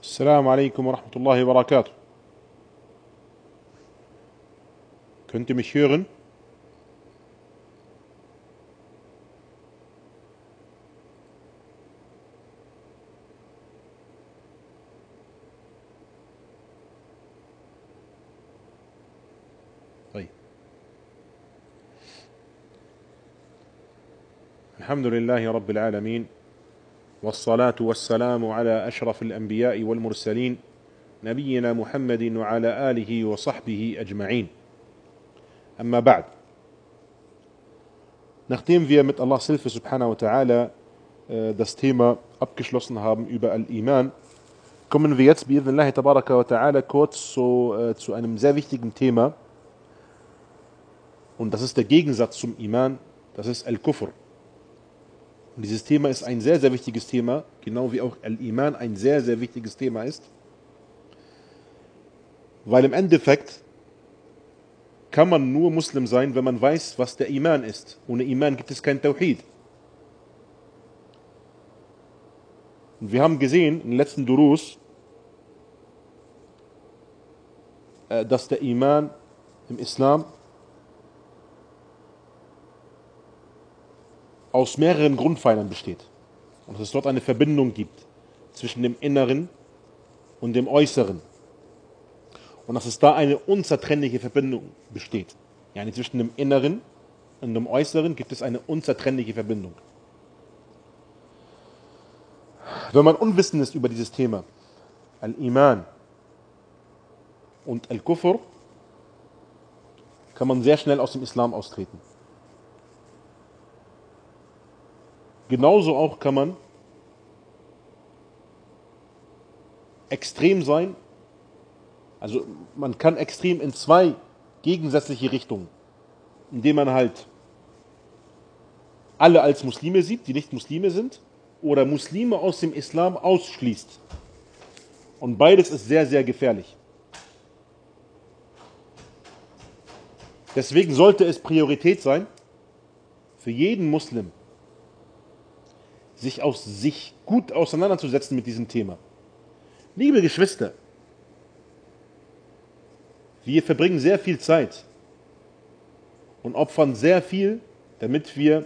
Assalamu alaikum wa rahmatullahi wa barakatuh. Könnt ihr mich hören? طيب. الحمد لله رب العالمين والصلاة والسلام على أشرف الأنبياء والمرسلين نبينا محمد وعلى آله وصحبه أجمعين. أما بعد. Nachdem wir mit Allahs Hilfe subhanahu wa ta'ala das Thema abgeschlossen haben über Al-Iman, kommen wir jetzt bi'idhnillahi tabaraka wa ta'ala kurz zu einem sehr wichtigen Thema. Und das ist der Gegensatz zum Iman, das ist Al-Kufr. Und dieses Thema ist ein sehr, sehr wichtiges Thema, genau wie auch Al-Iman ein sehr, sehr wichtiges Thema ist. Weil im Endeffekt kann man nur Muslim sein, wenn man weiß, was der Iman ist. Ohne Iman gibt es kein Tawhid. Und wir haben gesehen in den letzten Durus, dass der Iman im Islam aus mehreren Grundpfeilern besteht. Und dass es dort eine Verbindung gibt zwischen dem Inneren und dem Äußeren. Und dass es da eine unzertrennliche Verbindung besteht. Ja, zwischen dem Inneren und dem Äußeren gibt es eine unzertrennliche Verbindung. Wenn man unwissend ist über dieses Thema, Al-Iman und Al-Kufr, kann man sehr schnell aus dem Islam austreten. Genauso auch kann man extrem sein, also man kann extrem in zwei gegensätzliche Richtungen, indem man halt alle als Muslime sieht, die nicht Muslime sind, oder Muslime aus dem Islam ausschließt. Und beides ist sehr, sehr gefährlich. Deswegen sollte es Priorität sein, für jeden Muslim, sich gut auseinanderzusetzen mit diesem Thema. Liebe Geschwister, wir verbringen sehr viel Zeit und opfern sehr viel, damit wir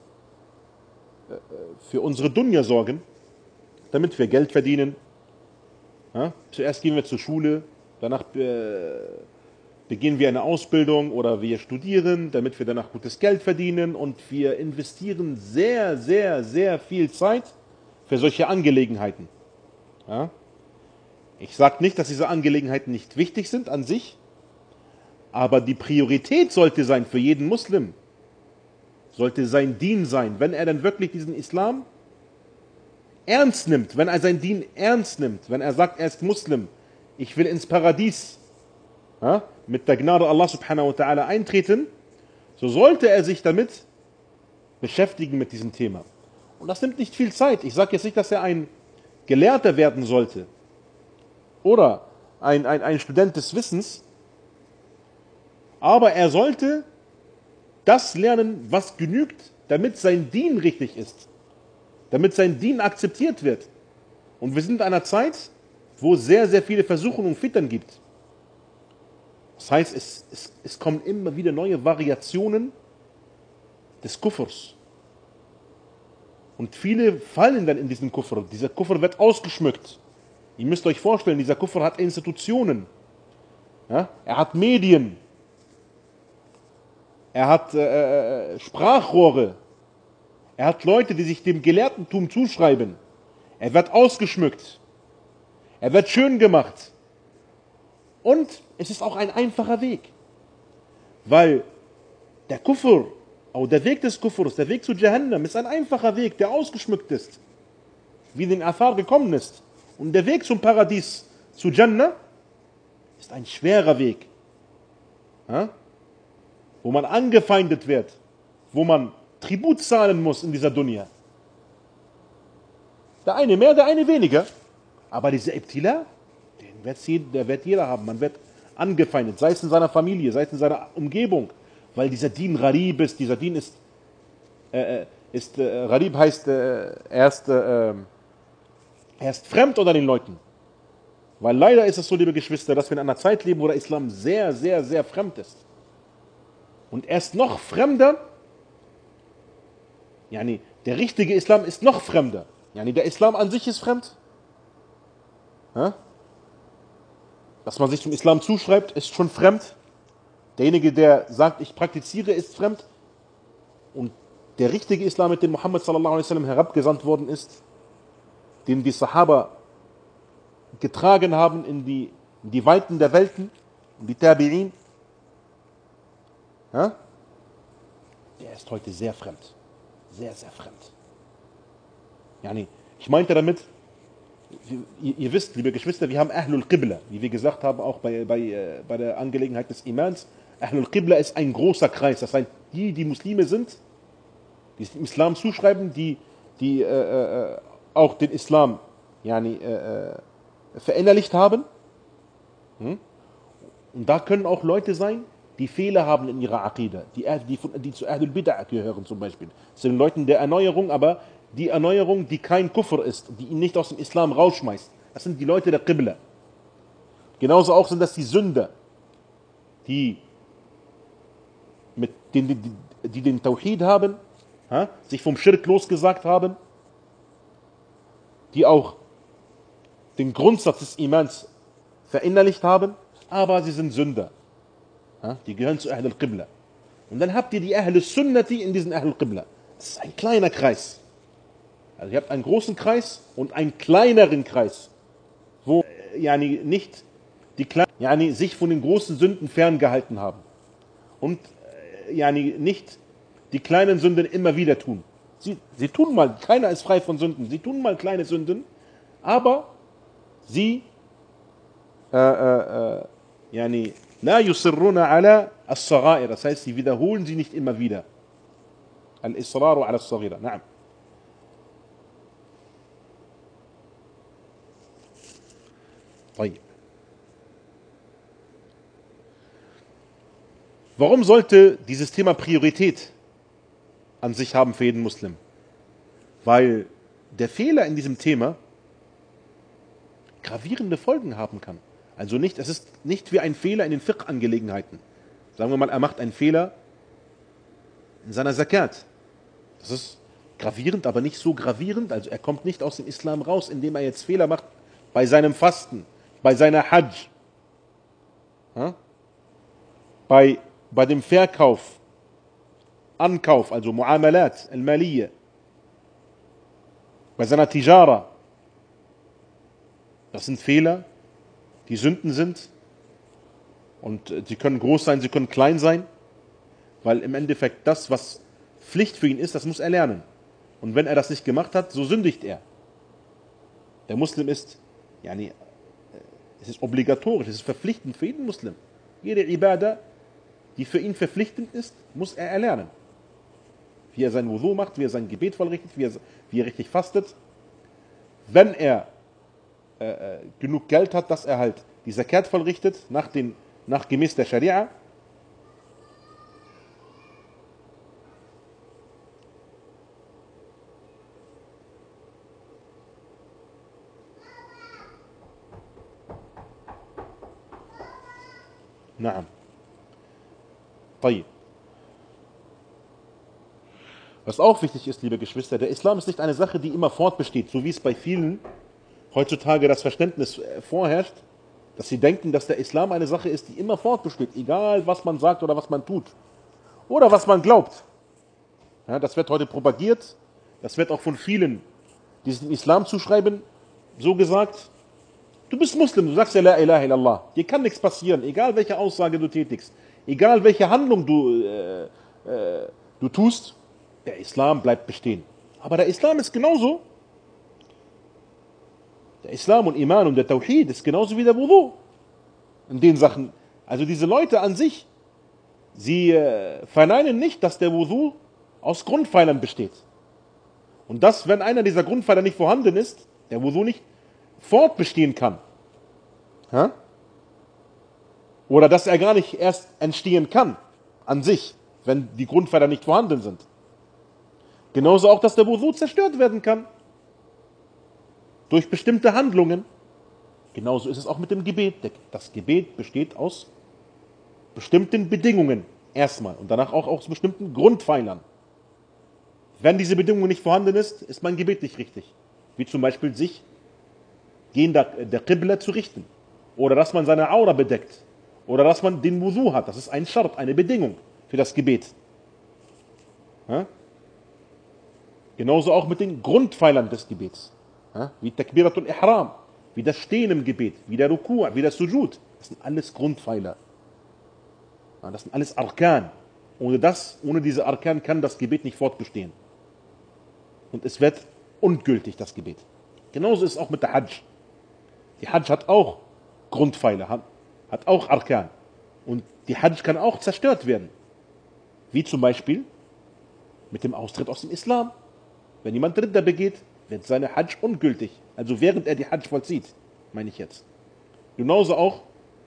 für unsere Dunya sorgen, damit wir Geld verdienen. Ja? Zuerst gehen wir zur Schule, danach beginnen wir eine Ausbildung oder wir studieren, damit wir danach gutes Geld verdienen, und wir investieren sehr, sehr, sehr viel Zeit für solche Angelegenheiten. Ja? Ich sage nicht, dass diese Angelegenheiten nicht wichtig sind an sich, aber die Priorität sollte sein für jeden Muslim, sollte sein Dien sein, wenn er dann wirklich diesen Islam ernst nimmt, wenn er sein Dien ernst nimmt, wenn er sagt, er ist Muslim, ich will ins Paradies, ja, mit der Gnade Allah subhanahu wa ta'ala eintreten, so sollte er sich damit beschäftigen mit diesem Thema. Und das nimmt nicht viel Zeit. Ich sage jetzt nicht, dass er ein Gelehrter werden sollte oder ein Student des Wissens, aber er sollte das lernen, was genügt, damit sein Dien richtig ist, damit sein Dien akzeptiert wird. Und wir sind in einer Zeit, wo es sehr, sehr viele Versuchungen und Fitern gibt. Das heißt, es kommen immer wieder neue Variationen des Kufrs. Und viele fallen dann in diesen Kufr. Dieser Kufr wird ausgeschmückt. Ihr müsst euch vorstellen, dieser Kufr hat Institutionen. Ja? Er hat Medien. Er hat Sprachrohre. Er hat Leute, die sich dem Gelehrtentum zuschreiben. Er wird ausgeschmückt. Er wird schön gemacht. Und es ist auch ein einfacher Weg. Weil der Kufr, auch der Weg des Kufrs, der Weg zu Jahannam, ist ein einfacher Weg, der ausgeschmückt ist. Wie in den Athar gekommen ist. Und der Weg zum Paradies, zu Jannah, ist ein schwerer Weg. Ja? Wo man angefeindet wird. Wo man Tribut zahlen muss in dieser Dunya. Der eine mehr, der eine weniger. Aber dieser Ibtila, der wird jeder haben. Man wird angefeindet, sei es in seiner Familie, sei es in seiner Umgebung, weil dieser Dien Gharib ist. Dieser Dien ist Gharib heißt, er ist fremd unter den Leuten. Weil leider ist es so, liebe Geschwister, dass wir in einer Zeit leben, wo der Islam sehr, sehr, sehr fremd ist. Und er ist noch fremder, yani der richtige Islam ist noch fremder. Yani der Islam an sich ist fremd. Ja? Dass man sich zum Islam zuschreibt, ist schon fremd. Derjenige, der sagt, ich praktiziere, ist fremd. Und der richtige Islam, mit dem Muhammad sallallahu alaihi wasallam herabgesandt worden ist, den die Sahaba getragen haben in die Weiten der Welten, die Tabi'in, ja? Der ist heute sehr fremd. Sehr, sehr fremd. Yani, ich meinte damit, ihr wisst, liebe Geschwister, wir haben Ahlul Qibla, wie wir gesagt haben, auch bei der Angelegenheit des Imans. Ahlul Qibla ist ein großer Kreis. Das heißt, die Muslime sind, die sich dem Islam zuschreiben, die auch den Islam yani, verinnerlicht haben. Und da können auch Leute sein, die Fehler haben in ihrer Aqidah, die zu Ahlul Bid'ah gehören zum Beispiel. Das sind Leute der Erneuerung, aber die Erneuerung, die kein Kufr ist, die ihn nicht aus dem Islam rausschmeißt. Das sind die Leute der Qibla. Genauso auch sind das die Sünder, die den Tawhid haben, sich vom Schirk losgesagt haben, die auch den Grundsatz des Imans verinnerlicht haben, aber sie sind Sünder. Die gehören zu Ahl al-Qibla. Und dann habt ihr die Ahl al-Sunnati in diesen Ahl al-Qibla. Das ist ein kleiner Kreis. Also ihr habt einen großen Kreis und einen kleineren Kreis, wo yani nicht yani sich von den großen Sünden ferngehalten haben. Und yani nicht die kleinen Sünden immer wieder tun. Sie tun mal, keiner ist frei von Sünden, sie tun mal kleine Sünden, aber sie yani la yusirruna ala as-saghair, das heißt, sie wiederholen sie nicht immer wieder. Al-Israru ala as-saghira, na'am. Warum sollte dieses Thema Priorität an sich haben für jeden Muslim? Weil der Fehler in diesem Thema gravierende Folgen haben kann. Also es ist nicht wie ein Fehler in den Fiqh-Angelegenheiten. Sagen wir mal, er macht einen Fehler in seiner Zakat. Das ist gravierend, aber nicht so gravierend. Also er kommt nicht aus dem Islam raus, indem er jetzt Fehler macht bei seinem Fasten, bei seiner Hajj, bei dem Verkauf, Ankauf, also Muamalat, Al-Maliyya, bei seiner Tijara. Das sind Fehler, die Sünden sind, und sie können groß sein, sie können klein sein, weil im Endeffekt das, was Pflicht für ihn ist, das muss er lernen. Und wenn er das nicht gemacht hat, so sündigt er. Der Muslim ist, yani, es ist obligatorisch, es ist verpflichtend für jeden Muslim. Jede Ibadah, die für ihn verpflichtend ist, muss er erlernen. Wie er sein Wudu macht, wie er sein Gebet vollrichtet, wie er richtig fastet. Wenn er genug Geld hat, dass er halt die Zakat vollrichtet, nach gemäß der Scharia, Naam. طيب. Was auch wichtig ist, liebe Geschwister, der Islam ist nicht eine Sache, die immer fortbesteht, so wie es bei vielen heutzutage das Verständnis vorherrscht, dass sie denken, dass der Islam eine Sache ist, die immer fortbesteht, egal was man sagt oder was man tut oder was man glaubt. Ja, das wird heute propagiert, das wird auch von vielen, die sich dem Islam zuschreiben, so gesagt: Du bist Muslim, du sagst ja La ilaha illallah, dir kann nichts passieren, egal welche Aussage du tätigst, egal welche Handlung du tust, der Islam bleibt bestehen. Aber der Islam ist genauso. Der Islam und Iman und der Tawhid ist genauso wie der Wudu. In den Sachen, also diese Leute an sich, sie verneinen nicht, dass der Wudu aus Grundpfeilern besteht. Und dass, wenn einer dieser Grundpfeiler nicht vorhanden ist, der Wudu nicht fortbestehen kann. Oder dass er gar nicht erst entstehen kann, an sich, wenn die Grundpfeiler nicht vorhanden sind. Genauso auch, dass der Wudu zerstört werden kann. Durch bestimmte Handlungen, Genauso ist es auch mit dem Gebet. Das Gebet besteht aus bestimmten Bedingungen erstmal und danach auch aus bestimmten Grundpfeilern. Wenn diese Bedingung nicht vorhanden ist, ist mein Gebet nicht richtig. Wie zum Beispiel sich gegen der Qibla zu richten. Oder dass man seine Aura bedeckt. Oder dass man den Wudu hat. Das ist ein Schart, eine Bedingung für das Gebet. Ja? Genauso auch mit den Grundpfeilern des Gebets. Ja? Wie Takbiratul Ihram, wie das Stehen im Gebet, wie der Ruku', wie das Sujud. Das sind alles Grundpfeiler. Ja, das sind alles Arkan. Ohne diese Arkan kann das Gebet nicht fortbestehen. Und es wird ungültig, das Gebet. Genauso ist es auch mit der Hajj. Die Hajj hat auch Grundpfeiler, hat auch Arkan. Und die Hajj kann auch zerstört werden. Wie zum Beispiel mit dem Austritt aus dem Islam. Wenn jemand Ridda begeht, wird seine Hajj ungültig. Also während er die Hajj vollzieht, meine ich jetzt. Genauso auch,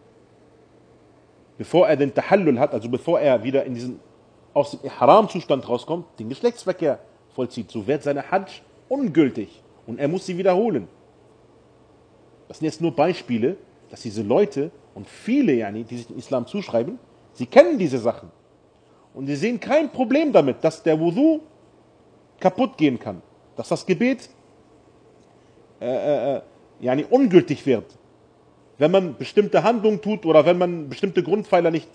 bevor er den Tahallul hat, also bevor er wieder in diesen aus dem Ihram-Zustand rauskommt, den Geschlechtsverkehr vollzieht, so wird seine Hajj ungültig und er muss sie wiederholen. Das sind jetzt nur Beispiele, dass diese Leute und viele, die sich den Islam zuschreiben, sie kennen diese Sachen und sie sehen kein Problem damit, dass der Wudu kaputt gehen kann, dass das Gebet ungültig wird, wenn man bestimmte Handlungen tut oder wenn man bestimmte Grundpfeiler nicht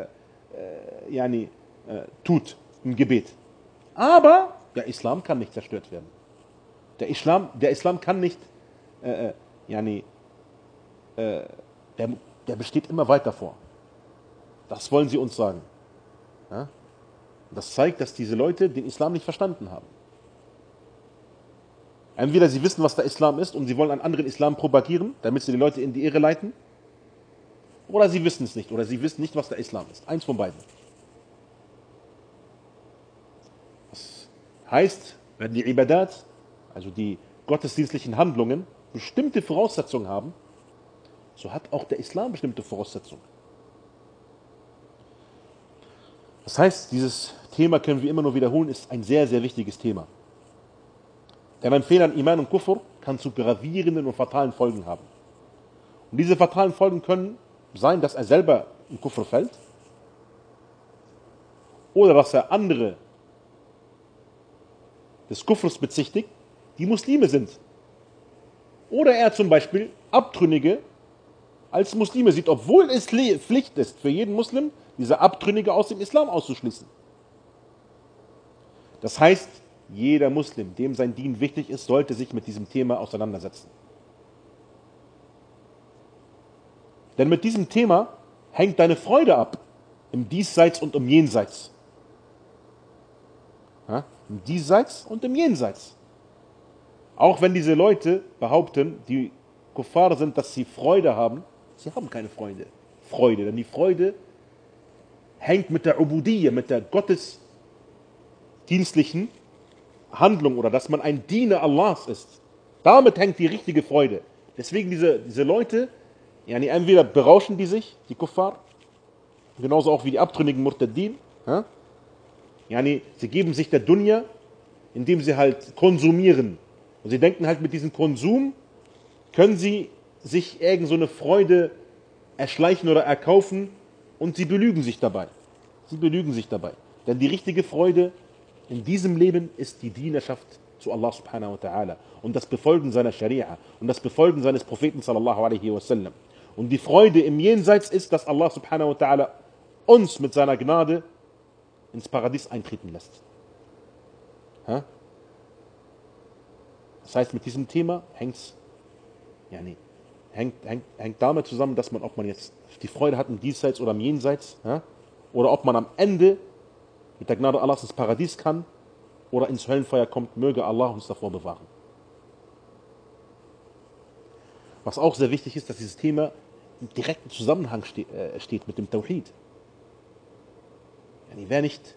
tut im Gebet. Aber der Islam kann nicht zerstört werden. Der Islam kann nicht, der besteht immer weiter vor. Das wollen sie uns sagen. Ja? Das zeigt, dass diese Leute den Islam nicht verstanden haben. Entweder sie wissen, was der Islam ist und sie wollen einen anderen Islam propagieren, damit sie die Leute in die Irre leiten, oder sie wissen es nicht, oder sie wissen nicht, was der Islam ist. Eins von beiden. Das heißt, wenn die Ibadat, also die gottesdienstlichen Handlungen, bestimmte Voraussetzungen haben, so hat auch der Islam bestimmte Voraussetzungen. Das heißt, dieses Thema können wir immer nur wiederholen, ist ein sehr, sehr wichtiges Thema. Denn ein Fehler an Iman und Kufr kann zu gravierenden und fatalen Folgen haben. Und diese fatalen Folgen können sein, dass er selber in Kufr fällt oder dass er andere des Kufrs bezichtigt, die Muslime sind. Oder er zum Beispiel Abtrünnige als Muslime sieht, obwohl es Pflicht ist für jeden Muslim, diese Abtrünnige aus dem Islam auszuschließen. Das heißt, jeder Muslim, dem sein Dien wichtig ist, sollte sich mit diesem Thema auseinandersetzen. Denn mit diesem Thema hängt deine Freude ab, im Diesseits und im Jenseits. Ja? Im Diesseits und im Jenseits. Auch wenn diese Leute behaupten, die Kuffar sind, dass sie Freude haben, sie haben keine Freude. Denn die Freude hängt mit der Ubudiyya, mit der gottesdienstlichen Handlung oder dass man ein Diener Allahs ist. Damit hängt die richtige Freude. Deswegen diese Leute, entweder berauschen die sich, die Kuffar, genauso auch wie die abtrünnigen Murtaddin. Ja? Sie geben sich der Dunya, indem sie halt konsumieren. Und sie denken halt, mit diesem Konsum können sie sich irgend so eine Freude erschleichen oder erkaufen und sie belügen sich dabei. Denn die richtige Freude in diesem Leben ist die Dienerschaft zu Allah subhanahu wa ta'ala und das Befolgen seiner Scharia und das Befolgen seines Propheten sallallahu alaihi wasallam. Und die Freude im Jenseits ist, dass Allah subhanahu wa ta'ala uns mit seiner Gnade ins Paradies eintreten lässt. Ha? Das heißt, mit diesem Thema hängt damit zusammen, dass ob man jetzt die Freude hat im Diesseits oder im Jenseits, ja? Oder ob man am Ende mit der Gnade Allahs ins Paradies kann oder ins Höllenfeuer kommt, möge Allah uns davor bewahren. Was auch sehr wichtig ist, dass dieses Thema im direkten Zusammenhang steht mit dem Tawhid. Wer nicht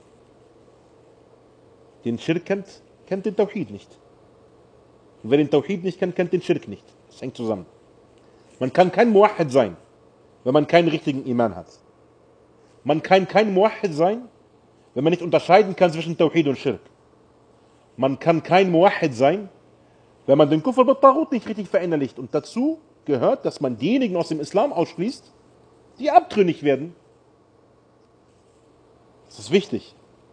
den Schirk kennt, kennt den Tawhid nicht. Und wer den Tawhid nicht kennt, kennt den Schirk nicht. Das hängt zusammen. Man kann kein Muwahhid sein, wenn man keinen richtigen Iman hat. Man kann kein Muwahhid sein, wenn man nicht unterscheiden kann zwischen Tawhid und Schirk. Man kann kein Muwahhid sein, wenn man den Kufr mit Taghut nicht richtig verinnerlicht und dazu gehört, dass man diejenigen aus dem Islam ausschließt, die abtrünnig werden. Das ist wichtig.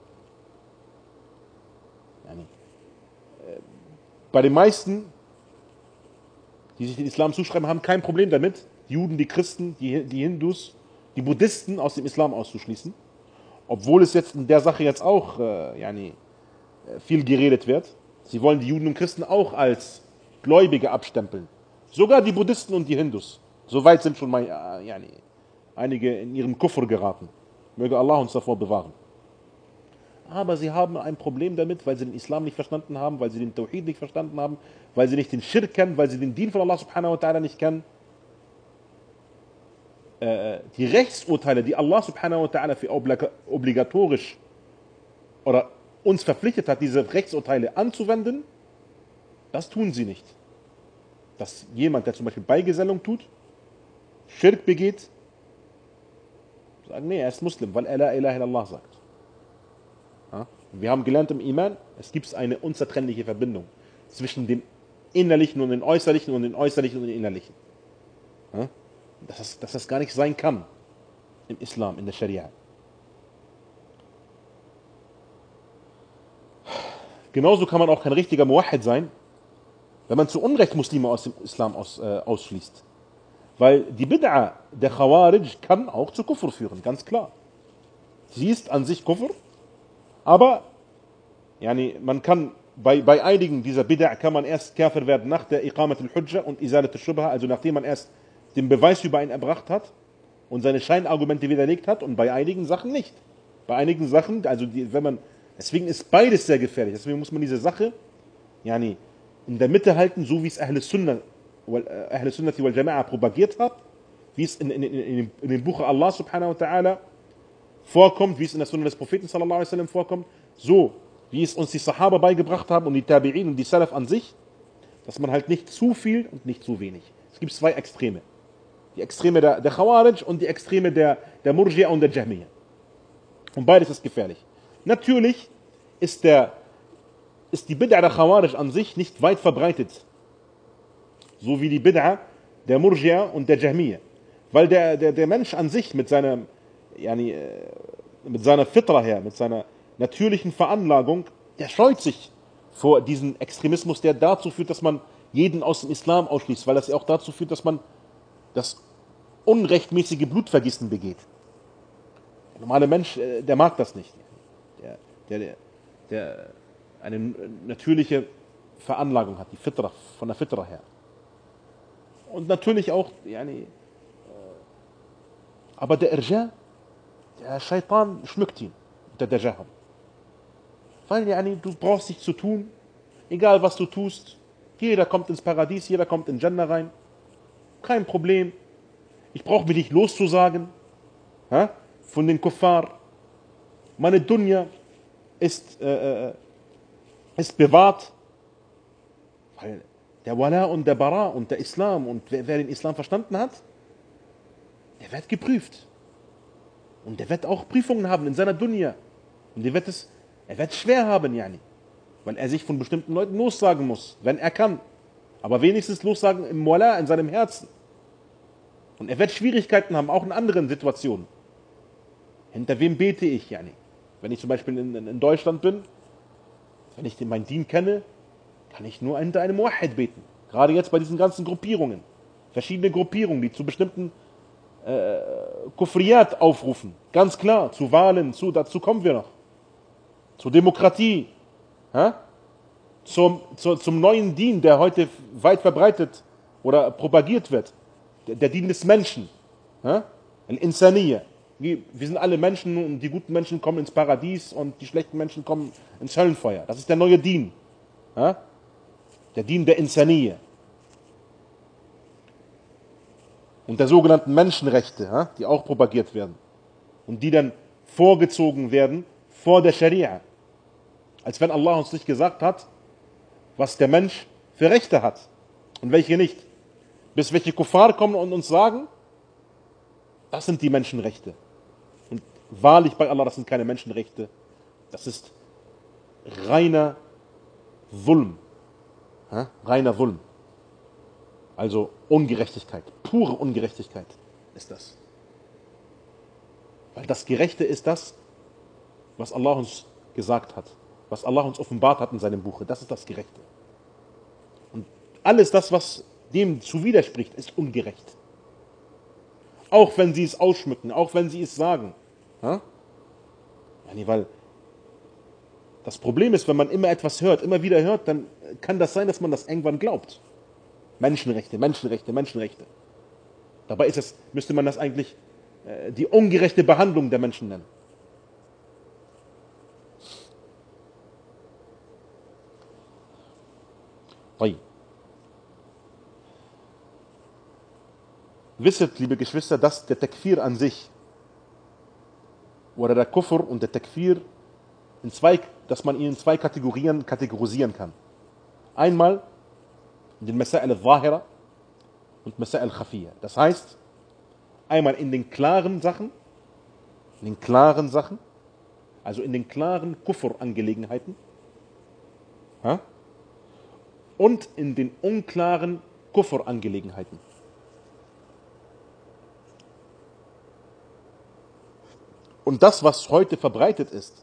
Bei den meisten, die sich den Islam zuschreiben, haben kein Problem damit, die Juden, die Christen, die Hindus, die Buddhisten aus dem Islam auszuschließen. Obwohl es jetzt in der Sache jetzt auch viel geredet wird. Sie wollen die Juden und Christen auch als Gläubige abstempeln. Sogar die Buddhisten und die Hindus. Soweit sind schon mal einige in ihrem Kufr geraten. Möge Allah uns davor bewahren. Aber sie haben ein Problem damit, weil sie den Islam nicht verstanden haben, weil sie den Tawhid nicht verstanden haben, weil sie nicht den Schirk kennen, weil sie den Dien von Allah subhanahu wa ta'ala nicht kennen. Die Rechtsurteile, die Allah subhanahu wa ta'ala für obligatorisch oder uns verpflichtet hat, diese Rechtsurteile anzuwenden, das tun sie nicht. Dass jemand, der zum Beispiel Beigesellung tut, Schirk begeht, sagen, nee, er ist Muslim, weil er La ilaha illallah sagt. Ja? Wir haben gelernt im Iman, es gibt eine unzertrennliche Verbindung zwischen dem Innerlichen und dem Äußerlichen und dem Äußerlichen und dem Innerlichen. Ja? Dass das gar nicht sein kann im Islam, in der Scharia. Genauso kann man auch kein richtiger Muwahhid sein, wenn man zu Unrecht Muslime aus dem Islam ausschließt. Weil die Bid'a der Khawarij kann auch zu Kufr führen, ganz klar. Sie ist an sich Kufr, aber man kann bei einigen dieser Bid'a kann man erst Kafir werden nach der Iqamat al-Hujja und Izalat al-Shubha, also nachdem man erst den Beweis über ihn erbracht hat und seine Scheinargumente widerlegt hat, und bei einigen Sachen nicht. Bei einigen Sachen, deswegen ist beides sehr gefährlich. Deswegen muss man diese Sache in der Mitte halten, so wie es Ahl Sunnati wal Jama'a propagiert hat, wie es in dem Buch Allah subhanahu wa ta'ala vorkommt, wie es in der Sunna des Propheten sallallahu alaihi wasallam vorkommt, so wie es uns die Sahaba beigebracht haben und die Tabi'in und die Salaf an sich, dass man halt nicht zu viel und nicht zu wenig. Es gibt zwei Extreme. Die Extreme der Khawarij und die Extreme der Murji'a und der Jahmiyyah. Und beides ist gefährlich. Natürlich ist die Bid'a der Khawarij an sich nicht weit verbreitet. So wie die Bid'a der Murji'a und der Jahmiyyah. Weil der Mensch an sich mit seiner Fitra her, mit seiner natürlichen Veranlagung, der scheut sich vor diesem Extremismus, der dazu führt, dass man jeden aus dem Islam ausschließt, weil das ja auch dazu führt, dass man das unrechtmäßige Blutvergießen begeht. Der normale Mensch, der mag das nicht. Der eine natürliche Veranlagung hat, die Fitra, von der Fitra her. Und natürlich auch, aber der Irja, der Shaitan schmückt ihn, der Dajjal. Weil du brauchst nichts zu tun, egal was du tust, jeder kommt ins Paradies, jeder kommt in Jannah rein, kein Problem. Ich brauche mich nicht loszusagen von den Kuffar. Meine Dunya ist bewahrt, weil der Wala und der Bara und der Islam und wer den Islam verstanden hat, der wird geprüft. Und der wird auch Prüfungen haben in seiner Dunya. Und er wird es schwer haben, weil er sich von bestimmten Leuten lossagen muss, wenn er kann. Aber wenigstens lossagen im Wala, in seinem Herzen. Und er wird Schwierigkeiten haben, auch in anderen Situationen. Hinter wem bete ich, Wenn ich zum Beispiel in Deutschland bin, wenn ich meinen Dien kenne, kann ich nur hinter einem Muwahhid beten. Gerade jetzt bei diesen ganzen Gruppierungen. Verschiedene Gruppierungen, die zu bestimmten Kufriyat aufrufen. Ganz klar, zu Wahlen, dazu kommen wir noch. Zur Demokratie. Zum neuen Dien, der heute weit verbreitet oder propagiert wird. Der Dien des Menschen. Al-Insaniyya. Wir sind alle Menschen und die guten Menschen kommen ins Paradies und die schlechten Menschen kommen ins Höllenfeuer. Das ist der neue Dien. Der Dien der Insaniyya. Und der sogenannten Menschenrechte, die auch propagiert werden. Und die dann vorgezogen werden vor der Scharia. Als wenn Allah uns nicht gesagt hat, was der Mensch für Rechte hat und welche nicht. Bis welche Kuffar kommen und uns sagen, das sind die Menschenrechte. Und wahrlich bei Allah, das sind keine Menschenrechte. Das ist reiner Zulm. Reiner Zulm. Also Ungerechtigkeit, pure Ungerechtigkeit ist das. Weil das Gerechte ist das, was Allah uns gesagt hat, was Allah uns offenbart hat in seinem Buche. Das ist das Gerechte. Und alles das, was dem zuwiderspricht, ist ungerecht. Auch wenn sie es ausschmücken, auch wenn sie es sagen. Ja? Weil das Problem ist, wenn man immer etwas hört, immer wieder hört, dann kann das sein, dass man das irgendwann glaubt. Menschenrechte, Menschenrechte, Menschenrechte. Dabei müsste man das eigentlich die ungerechte Behandlung der Menschen nennen. Wisset, liebe Geschwister, dass der Takfir an sich oder der Kufr und der Takfir dass man ihn in zwei Kategorien kategorisieren kann. Einmal in den Masail al-Zahira und Masail al-Khafiyya. Das heißt, einmal in den klaren Sachen, also in den klaren Kufr-Angelegenheiten, und in den unklaren Kufr-Angelegenheiten. Und das, was heute verbreitet ist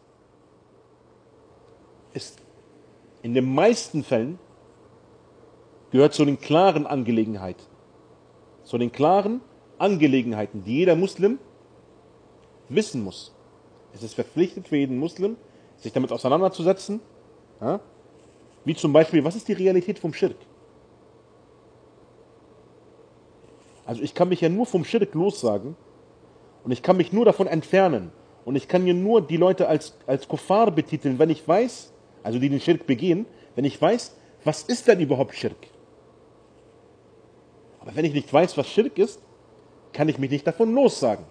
in den meisten Fällen gehört zu den klaren Angelegenheiten. Zu den klaren Angelegenheiten, die jeder Muslim wissen muss. Es ist verpflichtet für jeden Muslim, sich damit auseinanderzusetzen. Ja? Wie zum Beispiel, was ist die Realität vom Schirk? Also ich kann mich ja nur vom Schirk lossagen und ich kann mich nur davon entfernen. Und ich kann ja nur die Leute als Kuffar betiteln, wenn ich weiß, also die den Schirk begehen, wenn ich weiß, was ist denn überhaupt Schirk? Aber wenn ich nicht weiß, was Schirk ist, kann ich mich nicht davon lossagen.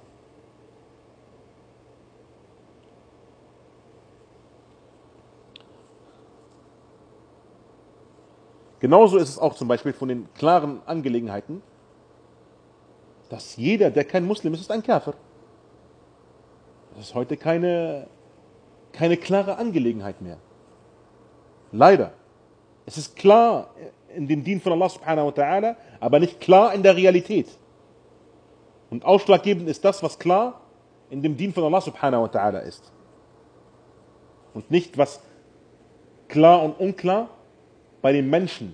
Genauso ist es auch zum Beispiel von den klaren Angelegenheiten, dass jeder, der kein Muslim ist, ist ein Kafir. Das ist heute keine klare Angelegenheit mehr. Leider. Es ist klar in dem Dien von Allah subhanahu wa ta'ala, aber nicht klar in der Realität. Und ausschlaggebend ist das, was klar in dem Dien von Allah subhanahu wa ta'ala ist. Und nicht, was klar und unklar bei den Menschen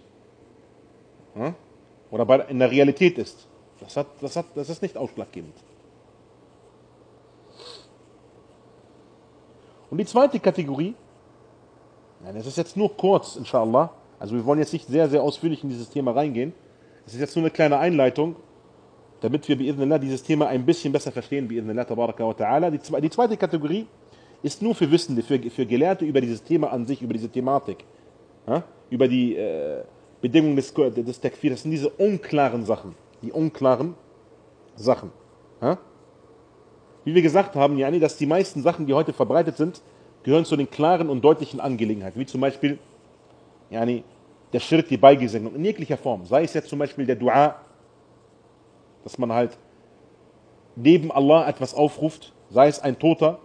oder in der Realität ist. Das ist nicht ausschlaggebend. Und die zweite Kategorie, das ist jetzt nur kurz, inshallah, also wir wollen jetzt nicht sehr, sehr ausführlich in dieses Thema reingehen. Das ist jetzt nur eine kleine Einleitung, damit wir bi'idhnillah dieses Thema ein bisschen besser verstehen, bi'idhnillah tabaraka wa ta'ala. Die zweite Kategorie ist nur für Wissende, für Gelehrte über dieses Thema an sich, über diese Thematik, über die Bedingungen des Takfir. Das sind diese unklaren Sachen, Wie wir gesagt haben, dass die meisten Sachen, die heute verbreitet sind, gehören zu den klaren und deutlichen Angelegenheiten, wie zum Beispiel der Schirk, die Beigesegnung in jeglicher Form. Sei es jetzt zum Beispiel der Dua, dass man halt neben Allah etwas aufruft, sei es ein Toter,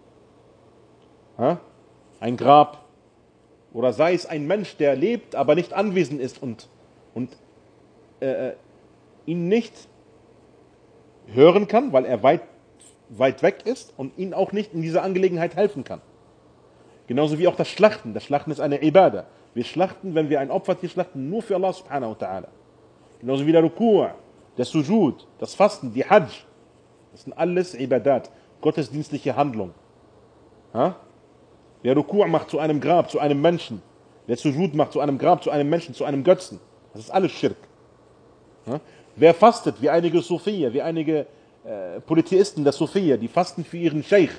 ein Grab, oder sei es ein Mensch, der lebt, aber nicht anwesend ist und ihn nicht hören kann, weil er weit weg ist und ihn auch nicht in dieser Angelegenheit helfen kann. Genauso wie auch das Schlachten. Das Schlachten ist eine Ibadah. Wir schlachten, wenn wir ein Opfertier schlachten, nur für Allah subhanahu wa ta'ala. Genauso wie der Ruku', der Sujud, das Fasten, die Hajj. Das sind alles Ibadat, gottesdienstliche Handlungen. Wer Ruku' macht zu einem Grab, zu einem Menschen. Wer Sujud macht zu einem Grab, zu einem Menschen, zu einem Götzen. Das ist alles Schirk. Wer fastet, wie einige Sufiya, wie einige Polytheisten der Sufiya, die fasten für ihren Scheich.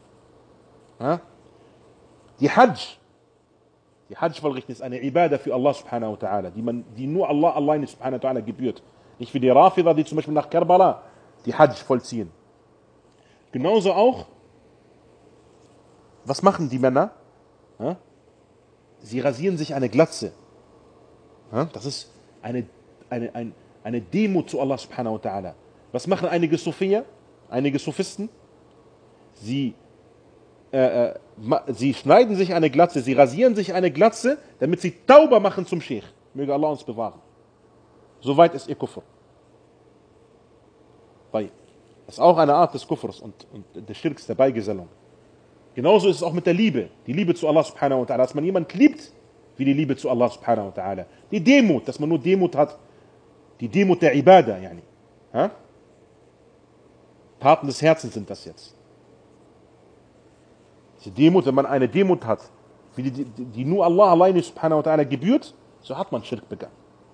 Die Hajj vollrichten ist eine Ibadah für Allah subhanahu wa ta'ala, die nur Allah alleine subhanahu wa ta'ala gebührt. Nicht wie die Rafida, die zum Beispiel nach Karbala die Hajj vollziehen. Genauso auch, was machen die Männer? Sie rasieren sich eine Glatze. Das ist eine Demo zu Allah subhanahu wa ta'ala. Was machen einige Sufiya, einige Sufisten? Sie schneiden sich eine Glatze, sie rasieren sich eine Glatze, damit sie Tauba machen zum Sheikh. Möge Allah uns bewahren. soweit ist ihr Kufr. Weil das ist auch eine Art des Kufrs und des Schirks, der Beigesellung. Genauso ist es auch mit der Liebe. Die Liebe zu Allah subhanahu wa ta'ala. Dass man jemanden liebt, wie die Liebe zu Allah subhanahu wa ta'ala. Die Demut, dass man nur Demut hat. Die Demut der Ibadah, yani. Ha? Taten des Herzens sind das jetzt. Die Demut, wenn man eine Demut hat, die nur Allah alleine subhanahu wa ta'ala gebührt, so hat man Schirk begangen.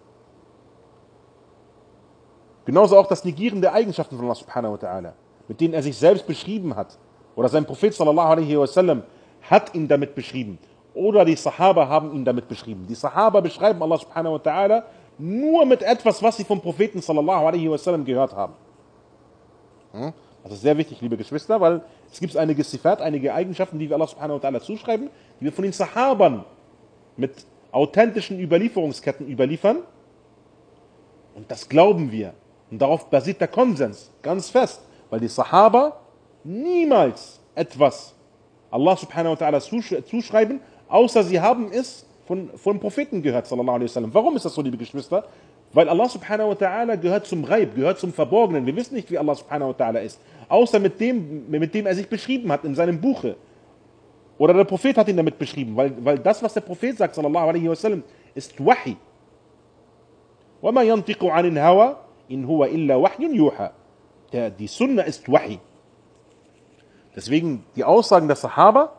Genauso auch das Negieren der Eigenschaften von Allah subhanahu wa ta'ala, mit denen er sich selbst beschrieben hat. Oder sein Prophet sallallahu alaihi wasallam hat ihn damit beschrieben. Oder die Sahaba haben ihn damit beschrieben. Die Sahaba beschreiben Allah subhanahu wa ta'ala nur mit etwas, was sie vom Propheten sallallahu alaihi wasallam gehört haben. Das ist sehr wichtig, liebe Geschwister, weil es gibt einige Sifat, einige Eigenschaften, die wir Allah subhanahu wa ta'ala zuschreiben, die wir von den Sahabern mit authentischen Überlieferungsketten überliefern. Und das glauben wir. Und darauf basiert der Konsens, ganz fest. Weil die Sahaba niemals etwas Allah subhanahu wa ta'ala zuschreiben, außer sie haben es von Propheten gehört, sallallahu alaihi wasallam. Warum ist das so, liebe Geschwister? Weil Allah subhanahu wa ta'ala gehört zum Ghaib, gehört zum Verborgenen. Wir wissen nicht, wie Allah subhanahu wa ta'ala ist. Außer mit dem er sich beschrieben hat in seinem Buche. Oder der Prophet hat ihn damit beschrieben. Weil das, was der Prophet sagt, sallallahu alaihi wasallam, ist Wahi. وَمَا يَنْطِقُ عَنِ الْهَوَى إِنْ هُوَ إِلَّا وَحْيٌ يُوحَى. Die Sunna ist Wahi. Deswegen die Aussagen der Sahaba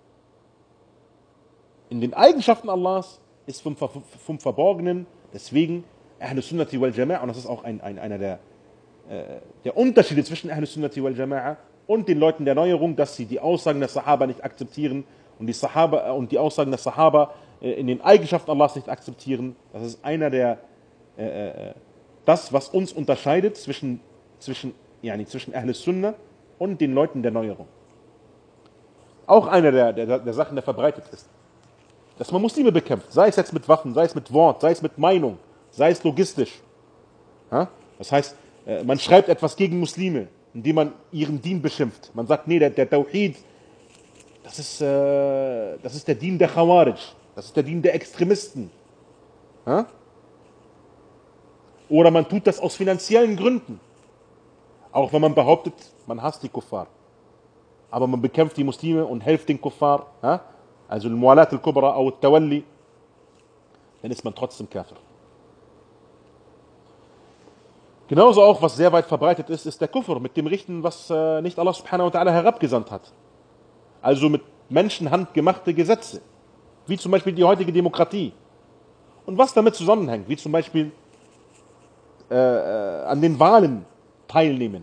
in den Eigenschaften Allahs ist vom Verborgenen. Deswegen Ahl Sunnati wal Jama'a, und das ist auch einer der Unterschiede zwischen Ahl Sunnati wal Jama'a und den Leuten der Neuerung, dass sie die Aussagen der Sahaba nicht akzeptieren und die Aussagen der Sahaba in den Eigenschaften Allahs nicht akzeptieren. Das ist einer das, was uns unterscheidet zwischen Ahl Sunnah und den Leuten der Neuerung. Auch einer der Sachen, der verbreitet ist. Dass man Muslime bekämpft, sei es jetzt mit Waffen, sei es mit Wort, sei es mit Meinung, sei es logistisch. Das heißt, man schreibt etwas gegen Muslime, indem man ihren Dien beschimpft. Man sagt, nee, der Tawhid, das ist der Dien der Khawarij, das ist der Dien der Extremisten. Oder man tut das aus finanziellen Gründen. Auch wenn man behauptet, man hasst die Kuffar. Aber man bekämpft die Muslime und hilft den Kuffar. Also Al-Mu'alat al-Kubra oder Al-Tawalli. Dann ist man trotzdem Kafir. Genauso auch, was sehr weit verbreitet ist der Kufr mit dem Richten, was nicht Allah subhanahu wa ta'ala herabgesandt hat. Also mit Menschenhand gemachte Gesetze. Wie zum Beispiel die heutige Demokratie. Und was damit zusammenhängt, wie zum Beispiel an den Wahlen teilnehmen.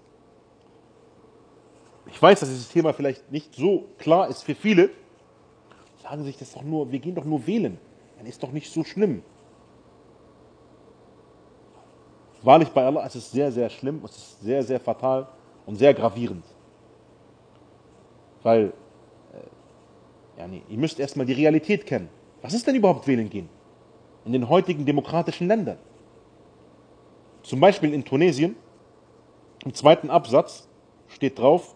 Ich weiß, dass dieses Thema vielleicht nicht so klar ist für viele. Sagen sich das doch nur, wir gehen doch nur wählen. Dann ist doch nicht so schlimm. Wahrlich bei Allah, es ist sehr, sehr schlimm, es ist sehr, sehr fatal und sehr gravierend. Weil, ihr müsst erstmal die Realität kennen. Was ist denn überhaupt wählen gehen? In den heutigen demokratischen Ländern. Zum Beispiel in Tunesien, im 2. Absatz steht drauf,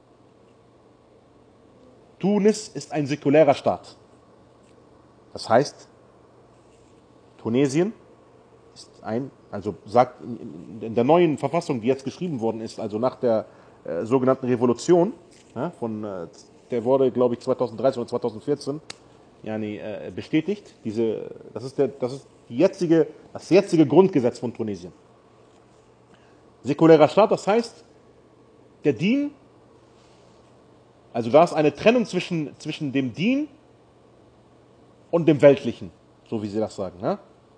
Tunis ist ein säkulärer Staat. Das heißt, Tunesien ist sagt in der neuen Verfassung, die jetzt geschrieben worden ist, also nach der sogenannten Revolution, der wurde, glaube ich, 2013 oder 2014 bestätigt. Das ist das jetzige Grundgesetz von Tunesien. Säkulärer Staat, das heißt, der Dien, also da ist eine Trennung zwischen dem Dien und dem Weltlichen, so wie sie das sagen.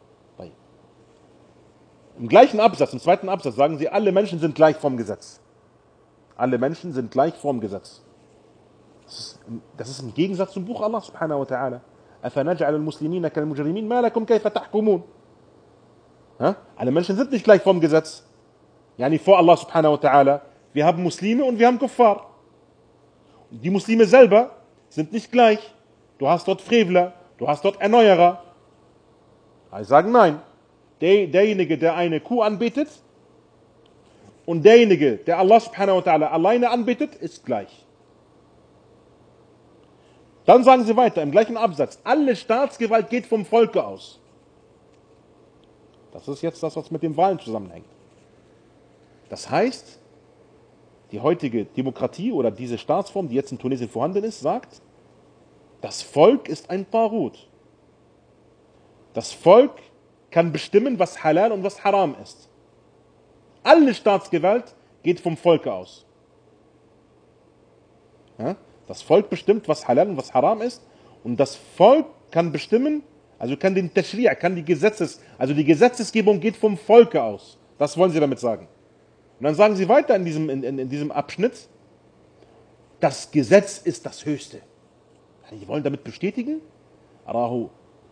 Im gleichen Absatz, im 2. Absatz sagen sie, alle Menschen sind gleich vorm Gesetz. Alle Menschen sind gleich vorm Gesetz. Das ist im Gegensatz zum Buch Allah subhanahu wa ta'ala. أَفَنَجْعَلُ الْمُسْلِمِينَ كَالْمُجْرِمِينَ مَا لَكُمْ كَيْفَ تَحْكُمُونَ. Alle Menschen sind nicht gleich vorm Gesetz. Vor Allah subhanahu wa ta'ala. Wir haben Muslime und wir haben Kuffar. Die Muslime selber sind nicht gleich. Du hast dort Frevler, du hast dort Erneuerer. Ich sage nein. Derjenige, der eine Kuh anbetet und derjenige, der Allah subhanahu wa ta'ala alleine anbetet, ist gleich. Dann sagen sie weiter im gleichen Absatz, alle Staatsgewalt geht vom Volke aus. Das ist jetzt das, was mit den Wahlen zusammenhängt. Das heißt, die heutige Demokratie oder diese Staatsform, die jetzt in Tunesien vorhanden ist, sagt, das Volk ist ein Tarut. Das Volk kann bestimmen, was halal und was haram ist. Alle Staatsgewalt geht vom Volke aus. Ja? Das Volk bestimmt, was halal und was haram ist. Und das Volk kann bestimmen, also kann den Tashri', kann die die Gesetzesgebung geht vom Volke aus. Das wollen sie damit sagen. Und dann sagen sie weiter in diesem Abschnitt, das Gesetz ist das Höchste. Die wollen damit bestätigen, Arahu,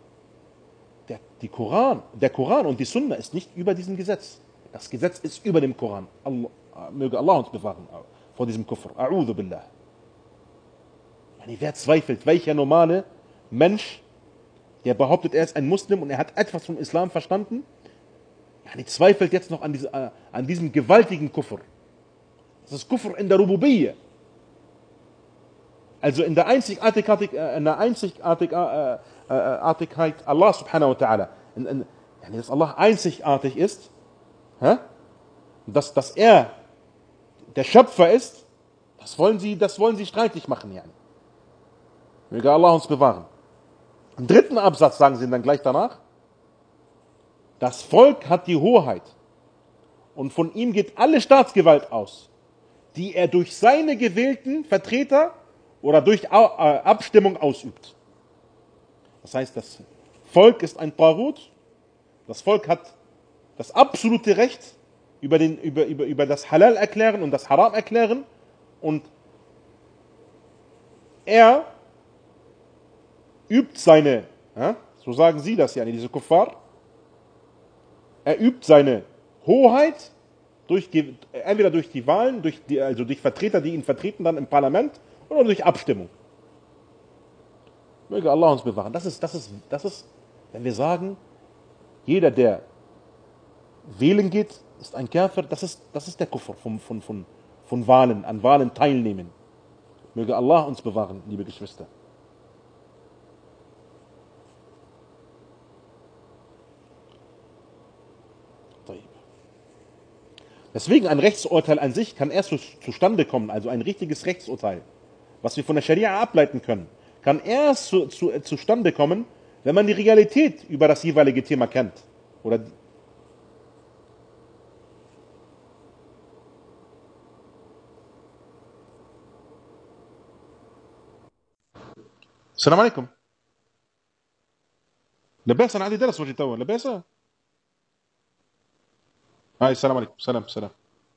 der Koran und die Sunna ist nicht über diesem Gesetz. Das Gesetz ist über dem Koran. Möge Allah uns bewahren vor diesem Kufr. A'udhu billah. Wer zweifelt, welcher normale Mensch, der behauptet, er ist ein Muslim und er hat etwas vom Islam verstanden, zweifelt jetzt noch an diesem gewaltigen Kufr. Das ist Kufr in der Rububiyya. Also in der Einzigartigkeit Allah subhanahu wa ta'ala. Dass Allah einzigartig ist, dass er der Schöpfer ist, das wollen sie streitig machen. Möge Allah uns bewahren. Im dritten Absatz sagen sie dann gleich danach, das Volk hat die Hoheit und von ihm geht alle Staatsgewalt aus, die er durch seine gewählten Vertreter oder durch Abstimmung ausübt. Das heißt, das Volk ist ein Tarut, das Volk hat das absolute Recht über das Halal erklären und das Haram erklären und er übt seine, so sagen sie das diese Kuffar, er übt seine Hoheit entweder durch die Wahlen, also durch Vertreter, die ihn vertreten dann im Parlament, oder durch Abstimmung. Möge Allah uns bewahren. Das ist, wenn wir sagen, jeder, der wählen geht, ist ein Kafir, das ist der Kufr von Wahlen, an Wahlen teilnehmen. Möge Allah uns bewahren, liebe Geschwister. Deswegen ein Rechtsurteil an sich kann erst zustande kommen, also ein richtiges Rechtsurteil, was wir von der Scharia ableiten können, kann erst zustande kommen, wenn man die Realität über das jeweilige Thema kennt. Oder Assalamu alaikum. لباس انا عندي درس وجهي توا لباس. هاي السلام عليكم. سلام.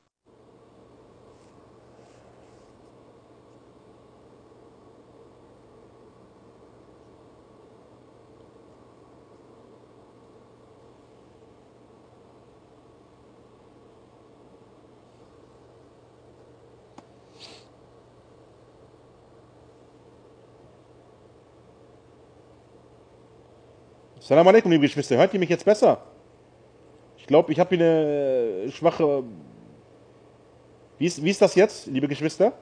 Assalamu alaikum, liebe Geschwister. Hört ihr mich jetzt besser? Ich glaube, ich habe hier eine schwache... Wie ist das jetzt, liebe Geschwister?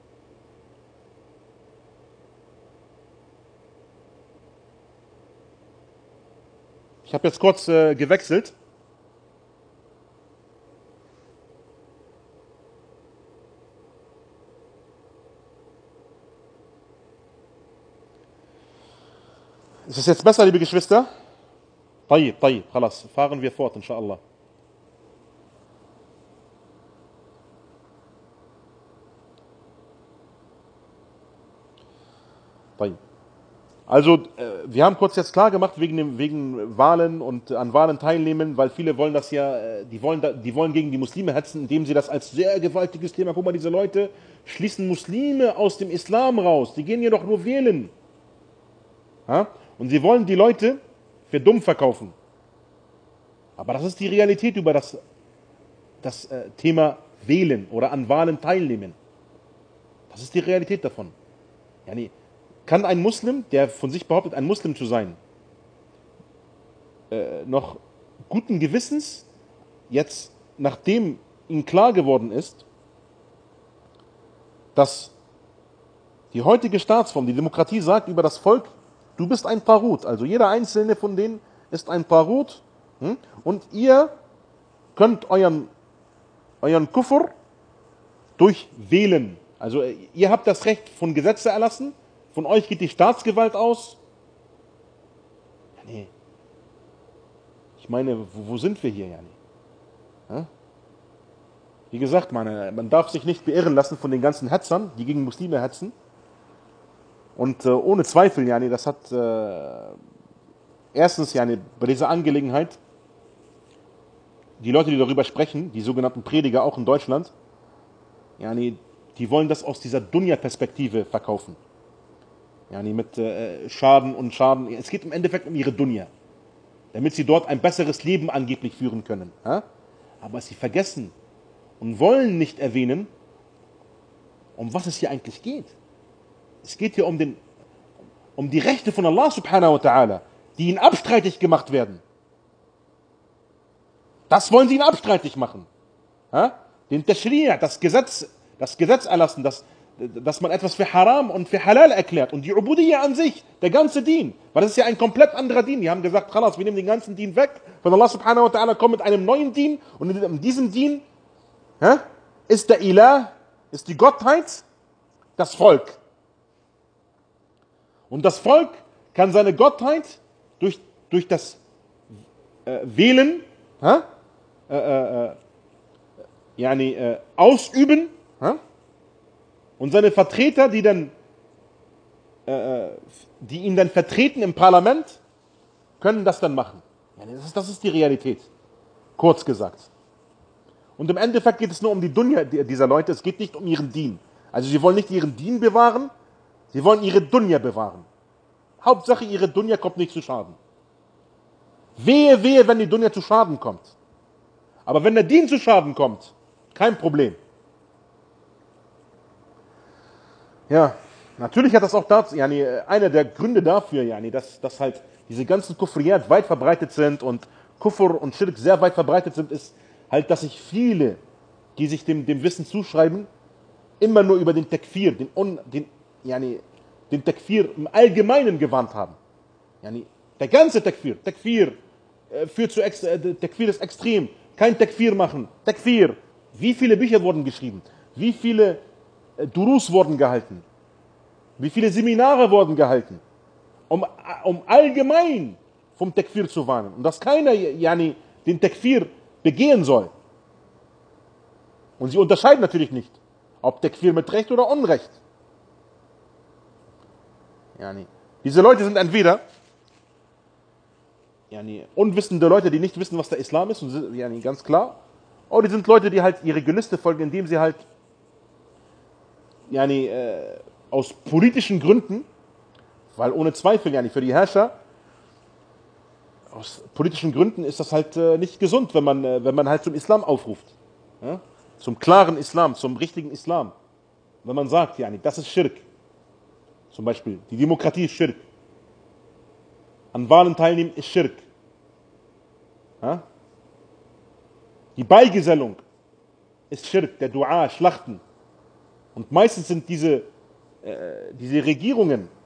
Ich habe jetzt kurz gewechselt. Ist es jetzt besser, liebe Geschwister? طيب, خلاص, fahren wir fort, inshallah. Also, wir haben kurz jetzt klar gemacht, wegen Wahlen und an Wahlen teilnehmen, weil viele wollen das ja, die wollen gegen die Muslime hetzen, indem sie das als sehr gewaltiges Thema, guck mal, diese Leute schließen Muslime aus dem Islam raus, die gehen ja doch nur wählen. Ja? Und sie wollen die Leute für dumm verkaufen. Aber das ist die Realität über das Thema Wählen oder an Wahlen teilnehmen. Das ist die Realität davon. Kann ein Muslim, der von sich behauptet, ein Muslim zu sein, noch guten Gewissens, jetzt nachdem ihm klar geworden ist, dass die heutige Staatsform, die Demokratie sagt über das Volk, du bist ein Tarut, also jeder einzelne von denen ist ein Tarut Und ihr könnt euren Kufr durch Wählen. Also ihr habt das Recht von Gesetze erlassen, von euch geht die Staatsgewalt aus. Nee. Ich meine, wo sind wir hier, Jani? Ja? Wie gesagt, man darf sich nicht beirren lassen von den ganzen Hetzern, die gegen Muslime hetzen. Und ohne Zweifel, Jani, das hat erstens, Jani, bei dieser Angelegenheit, die Leute, die darüber sprechen, die sogenannten Prediger auch in Deutschland, Jani, die wollen das aus dieser Dunya-Perspektive verkaufen. Jani, mit Schaden und Schaden. Es geht im Endeffekt um ihre Dunya, damit sie dort ein besseres Leben angeblich führen können. Ja? Aber sie vergessen und wollen nicht erwähnen, um was es hier eigentlich geht. Es geht hier um die Rechte von Allah subhanahu wa ta'ala, die ihnen abstreitig gemacht werden. Das wollen sie ihnen abstreitig machen. Ja? Den Tashri', das Gesetz erlassen, dass man etwas für Haram und für Halal erklärt. Und die Ubudiyya an sich, der ganze Deen. Weil das ist ja ein komplett anderer Deen. Die haben gesagt, Khalas, wir nehmen den ganzen Deen weg. Von Allah subhanahu wa ta'ala kommt mit einem neuen Deen. Und in diesem Deen ist der Ilah, ist die Gottheit, das Volk. Und das Volk kann seine Gottheit durch das Wählen ausüben. Und seine Vertreter, die ihn dann vertreten im Parlament, können das dann machen. Das ist die Realität, kurz gesagt. Und im Endeffekt geht es nur um die Dunya dieser Leute, es geht nicht um ihren Dien. Also sie wollen nicht ihren Dien bewahren, sie wollen ihre Dunya bewahren. Hauptsache ihre Dunya kommt nicht zu Schaden. Wehe, wehe, wenn die Dunya zu Schaden kommt. Aber wenn der Dien zu Schaden kommt, kein Problem. Ja, natürlich hat das auch dazu, einer der Gründe dafür, dass halt diese ganzen Kufriyat weit verbreitet sind und Kufr und Schirk sehr weit verbreitet sind, ist halt, dass sich viele, die sich dem Wissen zuschreiben, immer nur über den Takfir, den Takfir im Allgemeinen gewarnt haben. Der ganze Takfir führt zu Takfir ist extrem, kein Takfir machen, Takfir. Wie viele Bücher wurden geschrieben? Wie viele Durus wurden gehalten? Wie viele Seminare wurden gehalten? Um allgemein vom Takfir zu warnen. Und dass keiner den Takfir begehen soll. Und sie unterscheiden natürlich nicht, ob Takfir mit Recht oder Unrecht. Diese Leute sind entweder unwissende Leute, die nicht wissen, was der Islam ist, und ganz klar. Oder die sind Leute, die halt ihre Gelüste folgen, indem sie halt aus politischen Gründen, weil ohne Zweifel für die Herrscher, aus politischen Gründen ist das halt nicht gesund, wenn man halt zum Islam aufruft. Ja? Zum klaren Islam, zum richtigen Islam. Wenn man sagt, das ist Schirk. Zum Beispiel, die Demokratie ist Schirk. An Wahlen teilnehmen ist Schirk. Ja? Die Beigesellung ist Schirk, der Dua, Schlachten. Und meistens sind diese Regierungen,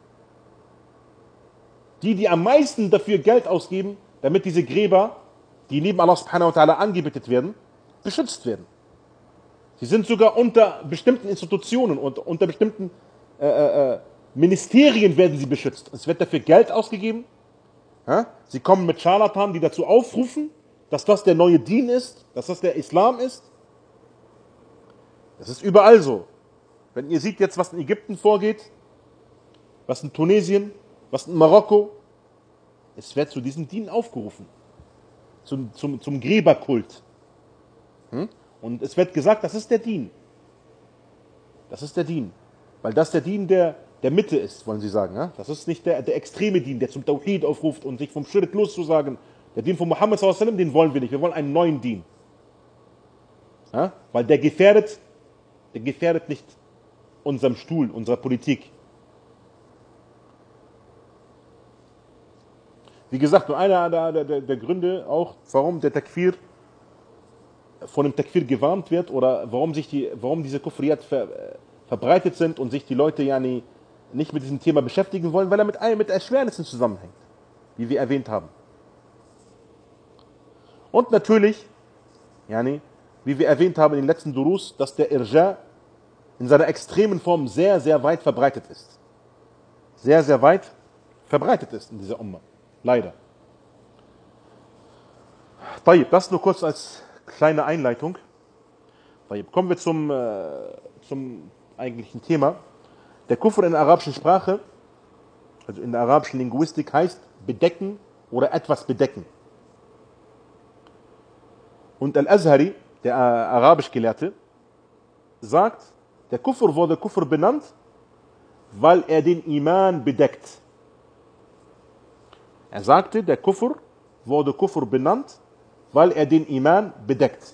die am meisten dafür Geld ausgeben, damit diese Gräber, die neben Allah subhanahu wa ta'ala angebetet werden, beschützt werden. Sie sind sogar unter bestimmten Institutionen und unter bestimmten Ministerien werden sie beschützt. Es wird dafür Geld ausgegeben. Ja? Sie kommen mit Scharlatanen, die dazu aufrufen, dass das der neue Dien ist, dass das der Islam ist. Das ist überall so. Wenn ihr seht jetzt, was in Ägypten vorgeht, was in Tunesien, was in Marokko, es wird zu diesem Dien aufgerufen. Zum Gräberkult. Und es wird gesagt, das ist der Dien. Das ist der Dien. Weil das der Dien der Mitte ist, wollen sie sagen. Ja? Das ist nicht der extreme Dien, der zum Tawhid aufruft und sich vom Schirk loszusagen. Der Dien von Muhammad sallallahu alaihi wasallam, den wollen wir nicht. Wir wollen einen neuen Dien. Ja? Weil der gefährdet nicht unserem Stuhl, unserer Politik. Wie gesagt, nur einer der Gründe auch, warum der Takfir von dem Takfir gewarnt wird oder warum diese Kufriyat verbreitet sind und sich die Leute nicht mit diesem Thema beschäftigen wollen, weil er mit Erschwernissen zusammenhängt, wie wir erwähnt haben. Und natürlich, wie wir erwähnt haben in den letzten Durus, dass der Irja in seiner extremen Form sehr, sehr weit verbreitet ist. Sehr, sehr weit verbreitet ist in dieser Umma. Leider. Das nur kurz als kleine Einleitung. Kommen wir zum eigentlichen Thema. Der Kufr in der arabischen Sprache, also in der arabischen Linguistik, heißt bedecken oder etwas bedecken. Und Al-Azhari, der Arabisch-Gelehrte, sagt, der Kufr wurde Kufr benannt, weil er den Iman bedeckt. Er sagte, der Kufr wurde Kufr benannt, weil er den Iman bedeckt.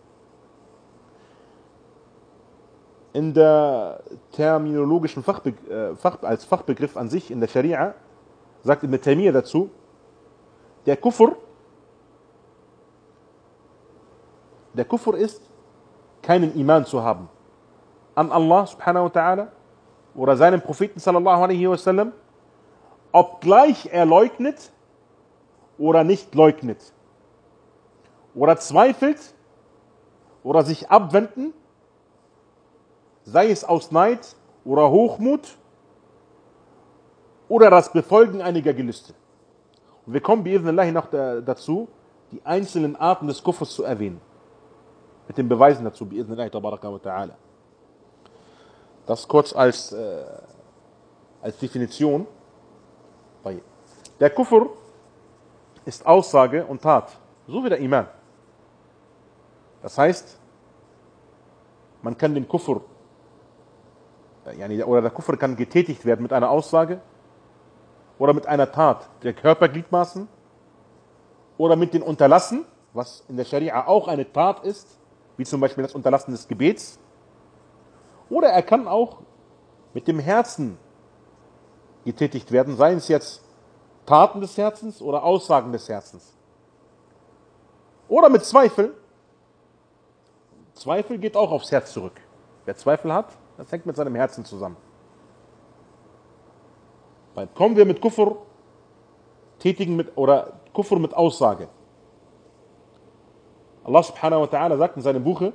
In der terminologischen als Fachbegriff an sich in der Scharia sagt Ibn Taymiyyah dazu, der Kufr ist, keinen Iman zu haben an Allah subhanahu wa ta'ala oder seinem Propheten sallallahu alaihi wasallam, obgleich er leugnet oder nicht leugnet oder zweifelt oder sich abwenden, sei es aus Neid oder Hochmut oder das Befolgen einiger Gelüste. Und wir kommen bi'idhnillahi noch dazu, die einzelnen Arten des Kufrs zu erwähnen. Mit den Beweisen dazu, bi'idhnillahi tabaraka wa ta'ala. Das kurz als Definition. Der Kufr ist Aussage und Tat, so wie der Iman. Das heißt, man kann den Kufr, oder der Kufr kann getätigt werden mit einer Aussage oder mit einer Tat der Körpergliedmaßen oder mit dem Unterlassen, was in der Scharia auch eine Tat ist, wie zum Beispiel das Unterlassen des Gebets. Oder er kann auch mit dem Herzen getätigt werden, seien es jetzt Taten des Herzens oder Aussagen des Herzens. Oder mit Zweifel. Zweifel geht auch aufs Herz zurück. Wer Zweifel hat, das hängt mit seinem Herzen zusammen. Kommen wir mit Kufr, oder Kufr mit Aussage. Allah subhanahu wa ta'ala sagt in seinem Buche,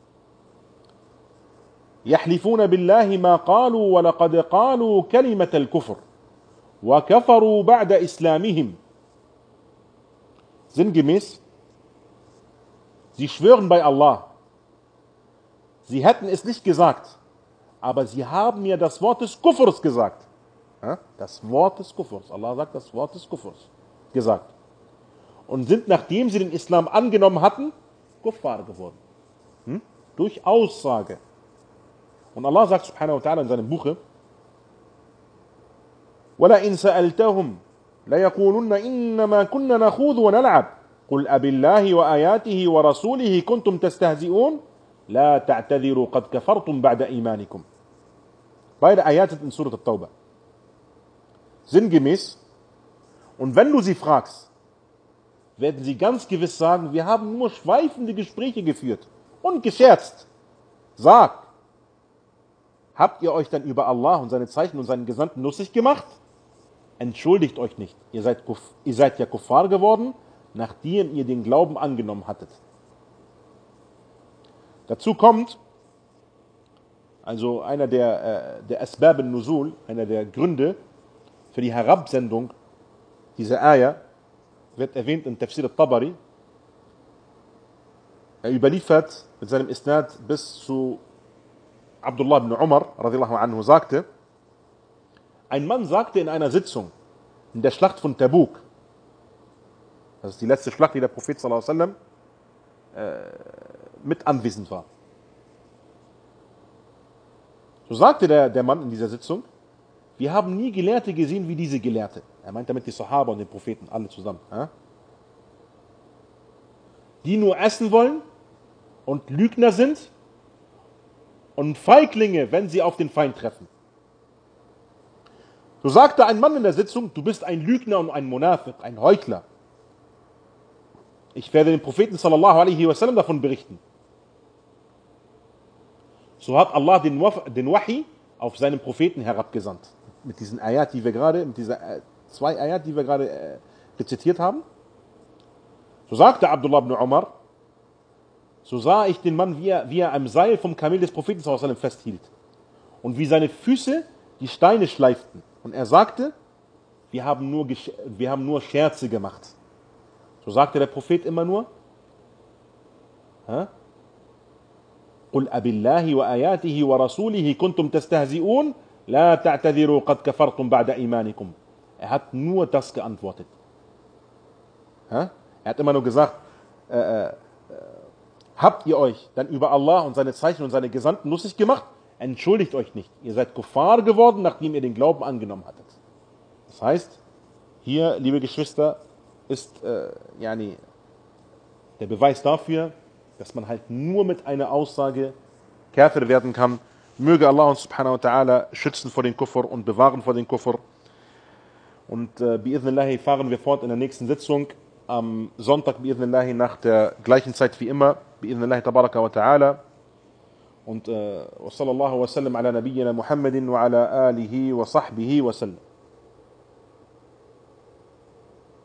يحلفون بالله ما قالوا ولقد قالوا كلمة الكفر وكفروا بعد إسلامهم. Sinngemäß, sie schwören bei Allah, sie hätten es nicht gesagt, aber sie haben mir das Wort des Kufrs gesagt. Das Wort des Kufrs. Allah sagt das Wort des Kufrs gesagt. Und sind, nachdem sie den Islam angenommen hatten, Kuffar geworden. Durch Aussage. Und Allah sagt subhanahu wa ta'ala in seinem Buche, وَلَئِنْ سَأَلْتَهُمْ لَيَقُولُنَّ إِنَّمَا كُنَّا نَخُوضُ وَنَلْعَبْ قُلْ أَبِاللَّهِ وَآيَاتِهِ وَرَسُولِهِ كُنْتُمْ تَسْتَهْزِئُونَ لَا تَعْتَذِرُوا قَدْ كَفَرْتُمْ بَعْدَ إِيمَانِكُمْ. Beide Ayat in Surat al-Tawbah. Sinngemäß, und wenn du sie fragst, werden sie ganz gewiss sagen, wir haben nur schweifende Gespräche geführt und gescherzt. Sag, habt ihr euch dann über Allah und seine Zeichen und seinen Gesandten lustig gemacht? Entschuldigt euch nicht, ihr seid ja Kuffar geworden, nachdem ihr den Glauben angenommen hattet. Dazu kommt, also einer der Asbab al-Nuzul, einer der Gründe für die Herabsendung dieser Ayah, wird erwähnt in Tafsir al-Tabari. Er überliefert mit seinem Isnad bis zu Abdullah ibn Umar, radiyallahu anhu, sagte, ein Mann sagte in einer Sitzung, in der Schlacht von Tabuk, das ist die letzte Schlacht, die der Prophet sallallahu alaihi wasallam mit anwesend war. So sagte der Mann in dieser Sitzung, wir haben nie Gelehrte gesehen wie diese Gelehrte. Er meint damit die Sahaba und den Propheten, alle zusammen. Die nur essen wollen und Lügner sind und Feiglinge, wenn sie auf den Feind treffen. So sagte ein Mann in der Sitzung, du bist ein Lügner und ein Munafiq, ein Heuchler. Ich werde den Propheten sallallahu alaihi wasallam davon berichten. So hat Allah den Wahi auf seinen Propheten herabgesandt. Mit diesen zwei Ayat, die wir gerade rezitiert haben. So sagte Abdullah ibn Umar, so sah ich den Mann, wie er am Seil vom Kamel des Propheten sallallahu alaihi wasallam festhielt und wie seine Füße die Steine schleiften. Und er sagte, wir haben nur Scherze gemacht. So sagte der Prophet immer nur, قل أبالله وآياته ورسوله كنتم تستهزئون لا تعتذروا قد كفرتم بعد إيمانكم. Er hat nur das geantwortet. Er hat immer nur gesagt, habt ihr euch dann über Allah und seine Zeichen und seine Gesandten lustig gemacht? Entschuldigt euch nicht. Ihr seid Kuffar geworden, nachdem ihr den Glauben angenommen hattet. Das heißt, hier, liebe Geschwister, ist der Beweis dafür, dass man halt nur mit einer Aussage Kafir werden kann. Möge Allah uns subhanahu wa ta'ala schützen vor den Kufr und bewahren vor den Kufr. Und bi'idhnillahi fahren wir fort in der nächsten Sitzung am Sonntag bi'idhnillahi nach der gleichen Zeit wie immer. Bi'idhnillahi tabaraka wa ta'ala. Und wa sallallahu wa sallam ala nabiyyina Muhammadin wa ala alihi wa sahbihi wa sallam.